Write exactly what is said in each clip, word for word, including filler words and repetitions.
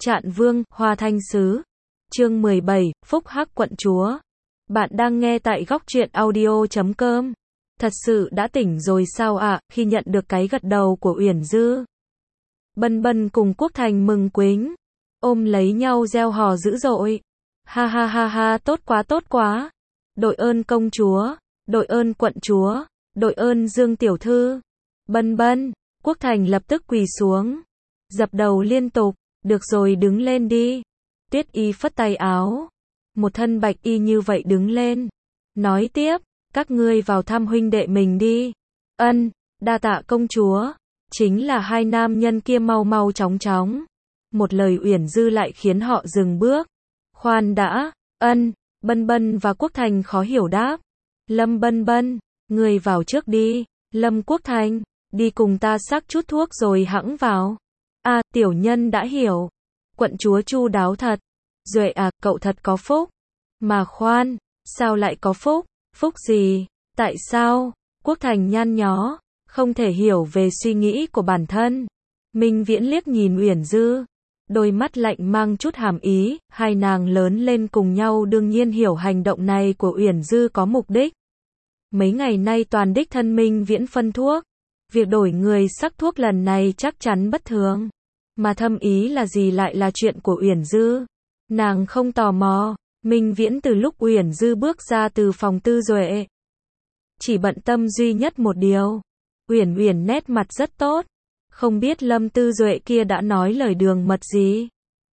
Trạn Vương, Hoa Thanh Sứ. Chương mười bảy, Phúc Hắc Quận Chúa. Bạn đang nghe tại góc truyện audio chấm com. Thật sự đã tỉnh rồi sao ạ? À, khi nhận được cái gật đầu của Uyển Dư, Bân Bân cùng Quốc Thành mừng quính, ôm lấy nhau reo hò dữ dội. Ha ha ha ha, tốt quá tốt quá. Đội ơn công chúa, đội ơn quận chúa, đội ơn Dương tiểu thư. Bân Bân, Quốc Thành lập tức quỳ xuống, dập đầu liên tục. Được rồi, đứng lên đi. Tuyết Y phất tay áo, một thân bạch y như vậy đứng lên, nói tiếp, các ngươi vào thăm huynh đệ mình đi. Ân, đa tạ công chúa. Chính là hai nam nhân kia mau mau chóng chóng. Một lời Uyển Dư lại khiến họ dừng bước. Khoan đã. Ân, Bân Bân và Quốc Thành khó hiểu đáp. Lâm Bân Bân, người vào trước đi. Lâm Quốc Thành, đi cùng ta sắc chút thuốc rồi hẵng vào. À, tiểu nhân đã hiểu. Quận chúa chu đáo thật. Duệ à, cậu thật có phúc. Mà khoan, sao lại có phúc? Phúc gì? Tại sao? Quốc Thành nhăn nhó, không thể hiểu về suy nghĩ của bản thân. Minh Viễn liếc nhìn Uyển Dư, đôi mắt lạnh mang chút hàm ý, hai nàng lớn lên cùng nhau đương nhiên hiểu hành động này của Uyển Dư có mục đích. Mấy ngày nay toàn đích thân Minh Viễn phân thuốc, việc đổi người sắc thuốc lần này chắc chắn bất thường. Mà thâm ý là gì lại là chuyện của Uyển Dư. Nàng không tò mò. Minh Viễn từ lúc Uyển Dư bước ra từ phòng Tư Duệ, chỉ bận tâm duy nhất một điều. Uyển Uyển nét mặt rất tốt, không biết Lâm Tư Duệ kia đã nói lời đường mật gì.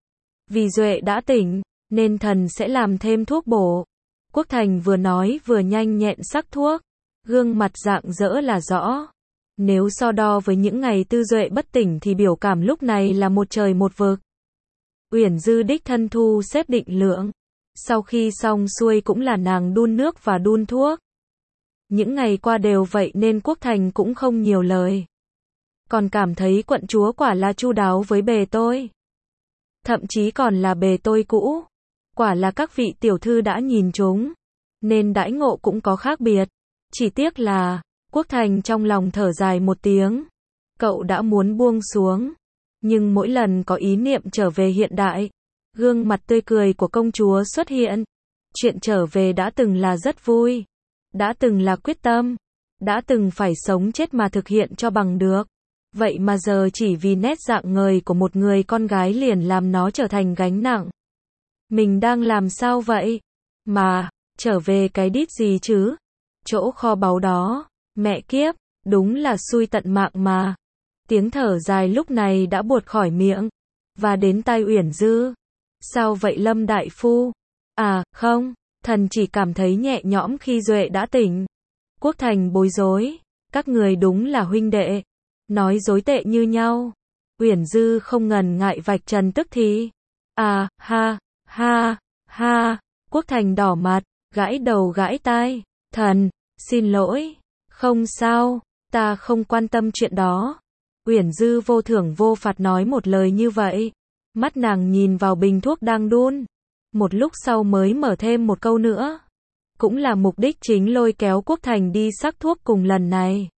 Vì Duệ đã tỉnh, nên thần sẽ làm thêm thuốc bổ. Quốc Thành vừa nói vừa nhanh nhẹn sắc thuốc, gương mặt rạng rỡ là rõ. Nếu so đo với những ngày Tư Duệ bất tỉnh thì biểu cảm lúc này là một trời một vực. Uyển Dư đích thân thu xếp định lượng. Sau khi xong xuôi cũng là nàng đun nước và đun thuốc. Những ngày qua đều vậy nên Quốc Thành cũng không nhiều lời. Còn cảm thấy quận chúa quả là chu đáo với bề tôi. Thậm chí còn là bề tôi cũ. Quả là các vị tiểu thư đã nhìn chúng. Nên đãi ngộ cũng có khác biệt. Chỉ tiếc là, Quốc Thành trong lòng thở dài một tiếng. Cậu đã muốn buông xuống. Nhưng mỗi lần có ý niệm trở về hiện đại, gương mặt tươi cười của công chúa xuất hiện. Chuyện trở về đã từng là rất vui. Đã từng là quyết tâm. Đã từng phải sống chết mà thực hiện cho bằng được. Vậy mà giờ chỉ vì nét dạng ngời của một người con gái liền làm nó trở thành gánh nặng. Mình đang làm sao vậy? Mà, trở về cái đít gì chứ? Chỗ kho báu đó. Mẹ kiếp, đúng là xui tận mạng mà. Tiếng thở dài lúc này đã buột khỏi miệng. Và đến tai Uyển Dư. Sao vậy Lâm đại phu? À, không, thần chỉ cảm thấy nhẹ nhõm khi Duệ đã tỉnh. Quốc Thành bối rối. Các người đúng là huynh đệ. Nói dối tệ như nhau. Uyển Dư không ngần ngại vạch trần tức thì. À, ha, ha, ha. Quốc Thành đỏ mặt, gãi đầu gãi tai. Thần, xin lỗi. Không sao, ta không quan tâm chuyện đó. Uyển Dư vô thưởng vô phạt nói một lời như vậy. Mắt nàng nhìn vào bình thuốc đang đun. Một lúc sau mới mở thêm một câu nữa. Cũng là mục đích chính lôi kéo Quốc Thành đi sắc thuốc cùng lần này.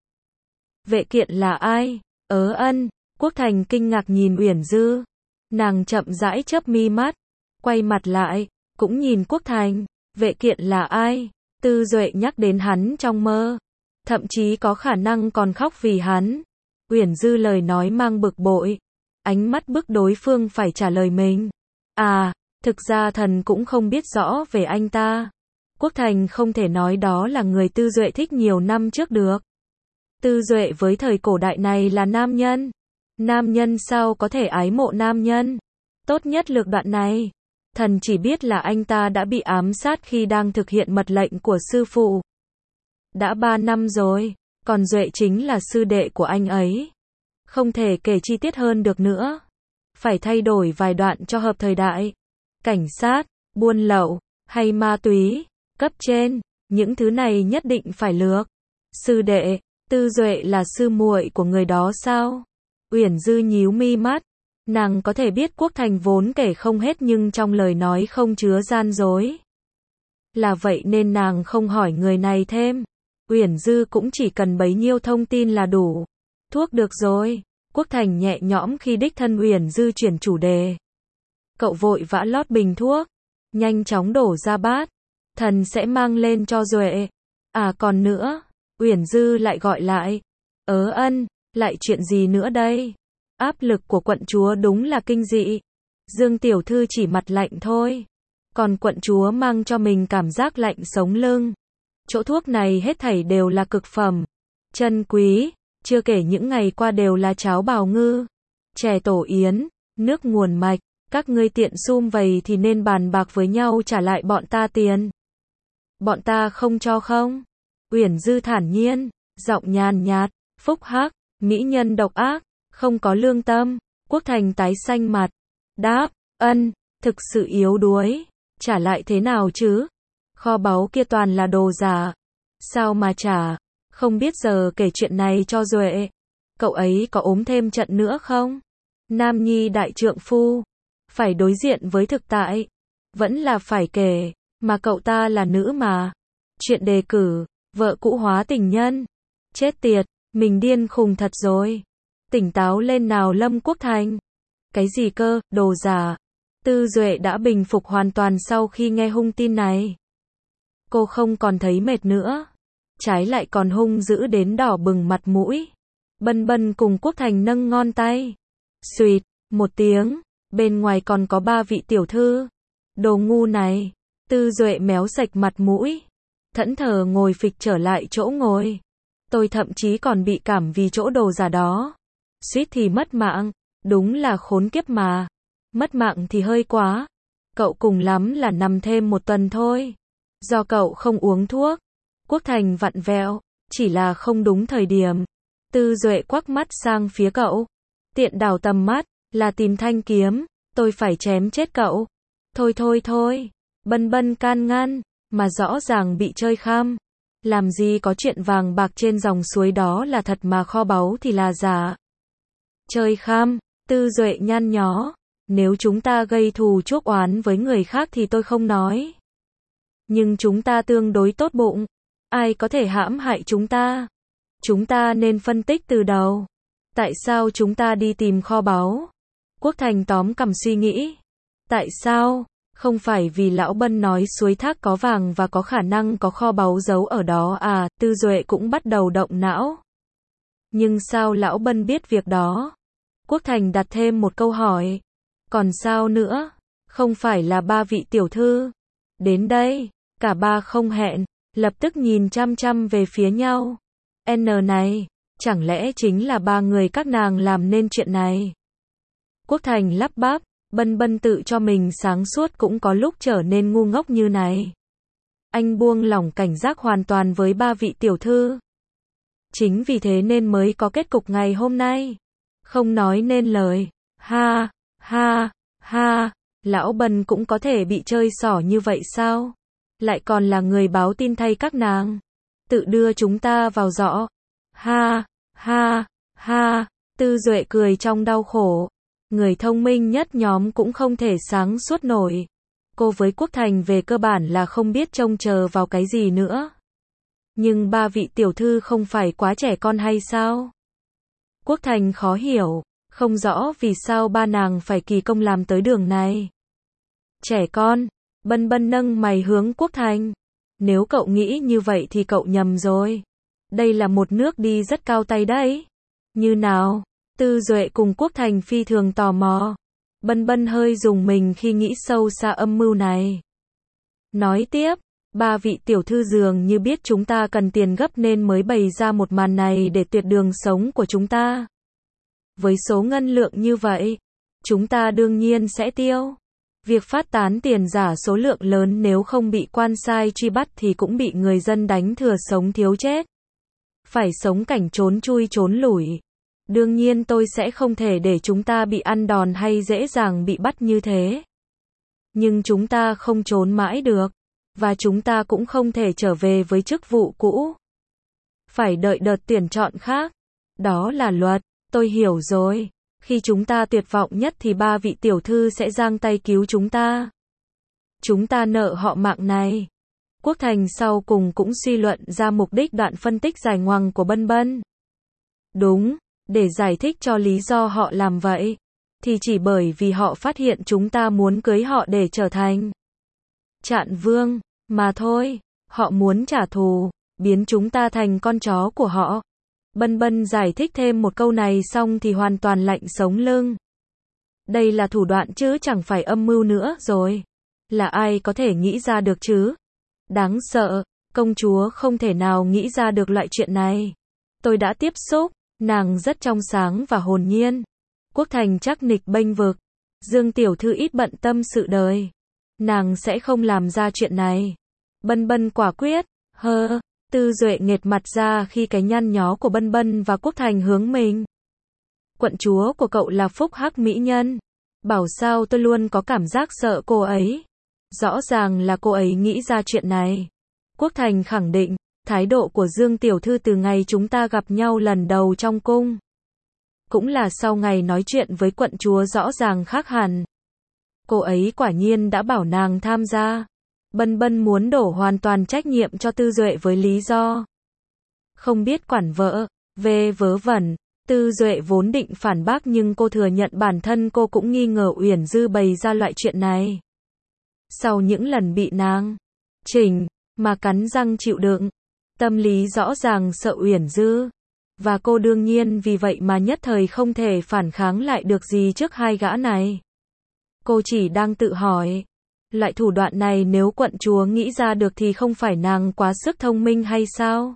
Vệ kiện là ai? Ớ ân. Quốc Thành kinh ngạc nhìn Uyển Dư. Nàng chậm rãi chớp mi mắt. Quay mặt lại. Cũng nhìn Quốc Thành. Vệ kiện là ai? Tư Duệ nhắc đến hắn trong mơ. Thậm chí có khả năng còn khóc vì hắn. Uyển Dư lời nói mang bực bội. Ánh mắt bức đối phương phải trả lời mình. À, thực ra thần cũng không biết rõ về anh ta. Quốc Thành không thể nói đó là người Tư Duệ thích nhiều năm trước được. Tư Duệ với thời cổ đại này là nam nhân. Nam nhân sao có thể ái mộ nam nhân? Tốt nhất lược đoạn này. Thần chỉ biết là anh ta đã bị ám sát khi đang thực hiện mật lệnh của sư phụ. Đã ba năm rồi, còn Duệ chính là sư đệ của anh ấy. Không thể kể chi tiết hơn được nữa. Phải thay đổi vài đoạn cho hợp thời đại. Cảnh sát, buôn lậu, hay ma túy, cấp trên, những thứ này nhất định phải lược. Sư đệ, Tư Duệ là sư muội của người đó sao? Uyển Dư nhíu mi mắt. Nàng có thể biết Quốc Thành vốn kể không hết nhưng trong lời nói không chứa gian dối. Là vậy nên nàng không hỏi người này thêm. Uyển Dư cũng chỉ cần bấy nhiêu thông tin là đủ. Thuốc được rồi. Quốc Thành nhẹ nhõm khi đích thân Uyển Dư chuyển chủ đề. Cậu vội vã lót bình thuốc, nhanh chóng đổ ra bát. Thần sẽ mang lên cho Duệ. À còn nữa, Uyển Dư lại gọi lại. Ớ Ân, lại chuyện gì nữa đây? Áp lực của quận chúa đúng là kinh dị. Dương tiểu thư chỉ mặt lạnh thôi. Còn quận chúa mang cho mình cảm giác lạnh sống lưng. Chỗ thuốc này hết thảy đều là cực phẩm. Chân quý, chưa kể những ngày qua đều là cháo bào ngư, chè tổ yến, nước nguồn mạch. Các ngươi tiện sum vầy thì nên bàn bạc với nhau trả lại bọn ta tiền. Bọn ta không cho không? Uyển Dư thản nhiên, giọng nhàn nhạt, phúc hắc, mỹ nhân độc ác, không có lương tâm. Quốc Thành tái xanh mặt, đáp, ân, thực sự yếu đuối, trả lại thế nào chứ? Kho báu kia toàn là đồ giả, sao mà trả? Không biết giờ kể chuyện này cho Duệ, cậu ấy có ốm thêm trận nữa không? Nam nhi đại trượng phu, phải đối diện với thực tại, vẫn là phải kể, mà cậu ta là nữ mà. Chuyện đề cử, vợ cũ hóa tình nhân, chết tiệt, mình điên khùng thật rồi. Tỉnh táo lên nào Lâm Quốc Thành. Cái gì cơ, đồ giả. Tư Duệ đã bình phục hoàn toàn sau khi nghe hung tin này. Cô không còn thấy mệt nữa, trái lại còn hung dữ đến đỏ bừng mặt mũi. Bân Bân cùng Quốc Thành nâng ngón tay. Xuỵt, một tiếng, bên ngoài còn có ba vị tiểu thư. Đồ ngu này. Tư Duệ méo sạch mặt mũi, thẫn thờ ngồi phịch trở lại chỗ ngồi. Tôi thậm chí còn bị cảm vì chỗ đồ giả đó. Suýt thì mất mạng, đúng là khốn kiếp mà. Mất mạng thì hơi quá. Cậu cùng lắm là nằm thêm một tuần thôi. Do cậu không uống thuốc. Quốc Thành vặn vẹo, chỉ là không đúng thời điểm. Tư Duệ quắc mắt sang phía cậu. Tiện đảo tầm mắt, là tìm thanh kiếm, tôi phải chém chết cậu. Thôi thôi thôi, Bân Bân can ngăn, mà rõ ràng bị chơi khăm. Làm gì có chuyện vàng bạc trên dòng suối đó là thật mà kho báu thì là giả. Chơi khăm, Tư Duệ nhăn nhó. Nếu chúng ta gây thù chuốc oán với người khác thì tôi không nói. Nhưng chúng ta tương đối tốt bụng. Ai có thể hãm hại chúng ta? Chúng ta nên phân tích từ đầu. Tại sao chúng ta đi tìm kho báu? Quốc Thành tóm cằm suy nghĩ. Tại sao? Không phải vì lão Bân nói suối thác có vàng và có khả năng có kho báu giấu ở đó à? Tư Duệ cũng bắt đầu động não. Nhưng sao lão Bân biết việc đó? Quốc Thành đặt thêm một câu hỏi. Còn sao nữa? Không phải là ba vị tiểu thư đến đây? Cả ba không hẹn, lập tức nhìn chăm chăm về phía nhau. N này, chẳng lẽ chính là ba người các nàng làm nên chuyện này? Quốc Thành lắp bắp, Bân Bân tự cho mình sáng suốt cũng có lúc trở nên ngu ngốc như này. Anh buông lỏng cảnh giác hoàn toàn với ba vị tiểu thư. Chính vì thế nên mới có kết cục ngày hôm nay. Không nói nên lời. Ha, ha, ha, lão Bân cũng có thể bị chơi xỏ như vậy sao? Lại còn là người báo tin thay các nàng. Tự đưa chúng ta vào giỏ. Ha, ha, ha, Tư Duệ cười trong đau khổ. Người thông minh nhất nhóm cũng không thể sáng suốt nổi. Cô với Quốc Thành về cơ bản là không biết trông chờ vào cái gì nữa. Nhưng ba vị tiểu thư không phải quá trẻ con hay sao? Quốc Thành khó hiểu, không rõ vì sao ba nàng phải kỳ công làm tới đường này. Trẻ con, Bân Bân nâng mày hướng Quốc Thành. Nếu cậu nghĩ như vậy thì cậu nhầm rồi. Đây là một nước đi rất cao tay đấy. Như nào? Tư Duệ cùng Quốc Thành phi thường tò mò. Bân Bân hơi rùng mình khi nghĩ sâu xa âm mưu này. Nói tiếp, ba vị tiểu thư dường như biết chúng ta cần tiền gấp nên mới bày ra một màn này để tuyệt đường sống của chúng ta. Với số ngân lượng như vậy, chúng ta đương nhiên sẽ tiêu. Việc phát tán tiền giả số lượng lớn nếu không bị quan sai truy bắt thì cũng bị người dân đánh thừa sống thiếu chết. Phải sống cảnh trốn chui trốn lủi. Đương nhiên tôi sẽ không thể để chúng ta bị ăn đòn hay dễ dàng bị bắt như thế. Nhưng chúng ta không trốn mãi được. Và chúng ta cũng không thể trở về với chức vụ cũ. Phải đợi đợt tuyển chọn khác. Đó là luật, tôi hiểu rồi. Khi chúng ta tuyệt vọng nhất thì ba vị tiểu thư sẽ giang tay cứu chúng ta. Chúng ta nợ họ mạng này. Quốc Thành sau cùng cũng suy luận ra mục đích đoạn phân tích dài ngoằng của Bân Bân. Đúng, để giải thích cho lý do họ làm vậy. thì chỉ bởi vì họ phát hiện chúng ta muốn cưới họ để trở thành Trạng Vương, mà thôi. Họ muốn trả thù, biến chúng ta thành con chó của họ. Bân Bân giải thích thêm một câu này xong thì hoàn toàn lạnh sống lưng. Đây là thủ đoạn chứ chẳng phải âm mưu nữa rồi. Là ai có thể nghĩ ra được chứ? Đáng sợ, công chúa không thể nào nghĩ ra được loại chuyện này. Tôi đã tiếp xúc, nàng rất trong sáng và hồn nhiên. Quốc Thành chắc nịch bênh vực. Dương tiểu thư ít bận tâm sự đời. Nàng sẽ không làm ra chuyện này. Bân Bân quả quyết, hơ. Tư Duệ nghệt mặt ra khi cái nhăn nhó của Bân Bân và Quốc Thành hướng mình. Quận chúa của cậu là phúc hắc mỹ nhân. Bảo sao tôi luôn có cảm giác sợ cô ấy. Rõ ràng là cô ấy nghĩ ra chuyện này. Quốc Thành khẳng định, thái độ của Dương tiểu thư từ ngày chúng ta gặp nhau lần đầu trong cung. Cũng là sau ngày nói chuyện với quận chúa rõ ràng khác hẳn. Cô ấy quả nhiên đã bảo nàng tham gia. Bân Bân muốn đổ hoàn toàn trách nhiệm cho Tư Duệ với lý do không biết quản vợ, về vớ vẩn. Tư Duệ vốn định phản bác nhưng cô thừa nhận bản thân cô cũng nghi ngờ Uyển Dư bày ra loại chuyện này. Sau những lần bị nàng chỉnh mà cắn răng chịu đựng, tâm lý rõ ràng sợ Uyển Dư, và cô đương nhiên vì vậy mà nhất thời không thể phản kháng lại được gì trước hai gã này. Cô chỉ đang tự hỏi, loại thủ đoạn này nếu quận chúa nghĩ ra được thì không phải nàng quá sức thông minh hay sao?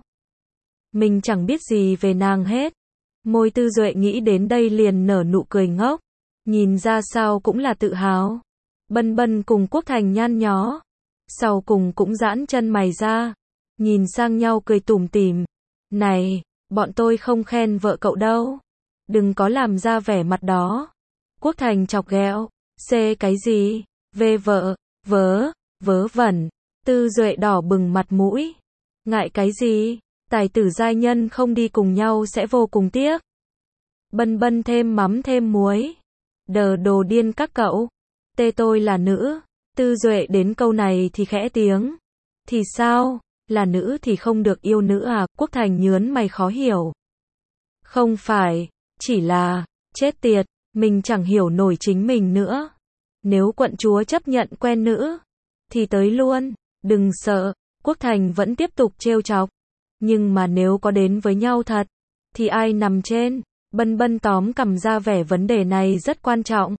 Mình chẳng biết gì về nàng hết. Môi Tư Duệ nghĩ đến đây liền nở nụ cười ngốc, nhìn ra sao cũng là tự hào. Bân Bân cùng Quốc Thành nhăn nhó, sau cùng cũng giãn chân mày ra, nhìn sang nhau cười tủm tỉm. Này, bọn tôi không khen vợ cậu đâu. Đừng có làm ra vẻ mặt đó. Quốc Thành chọc ghẹo. Xê cái gì? Về vợ, vớ, vớ vẩn. Tư Duệ đỏ bừng mặt mũi. Ngại cái gì? Tài tử giai nhân không đi cùng nhau sẽ vô cùng tiếc. Bân Bân thêm mắm thêm muối. Đờ đồ điên các cậu. Tê tôi là nữ. Tư Duệ đến câu này thì khẽ tiếng. Thì sao? Là nữ thì không được yêu nữ à? Quốc Thành nhớn mày khó hiểu. Không phải, chỉ là, chết tiệt, mình chẳng hiểu nổi chính mình nữa. Nếu quận chúa chấp nhận quen nữ, thì tới luôn, đừng sợ. Quốc Thành vẫn tiếp tục trêu chọc. Nhưng mà nếu có đến với nhau thật, thì ai nằm trên? Bân Bân tóm cầm ra vẻ vấn đề này rất quan trọng.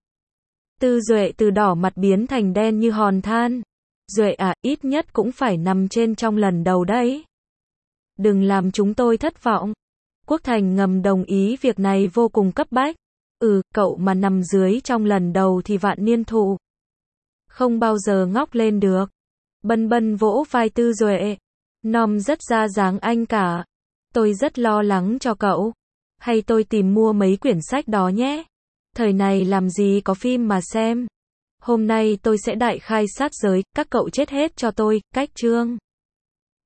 Tư Duệ từ đỏ mặt biến thành đen như hòn than. Duệ à, ít nhất cũng phải nằm trên trong lần đầu đấy. Đừng làm chúng tôi thất vọng. Quốc Thành ngầm đồng ý việc này vô cùng cấp bách. Ừ, cậu mà nằm dưới trong lần đầu thì vạn niên thụ không bao giờ ngóc lên được. Bân Bân vỗ vai Tư Duệ. Nom rất ra dáng anh cả. Tôi rất lo lắng cho cậu. Hay tôi tìm mua mấy quyển sách đó nhé. Thời này làm gì có phim mà xem. Hôm nay tôi sẽ đại khai sát giới, các cậu chết hết cho tôi. Cách chương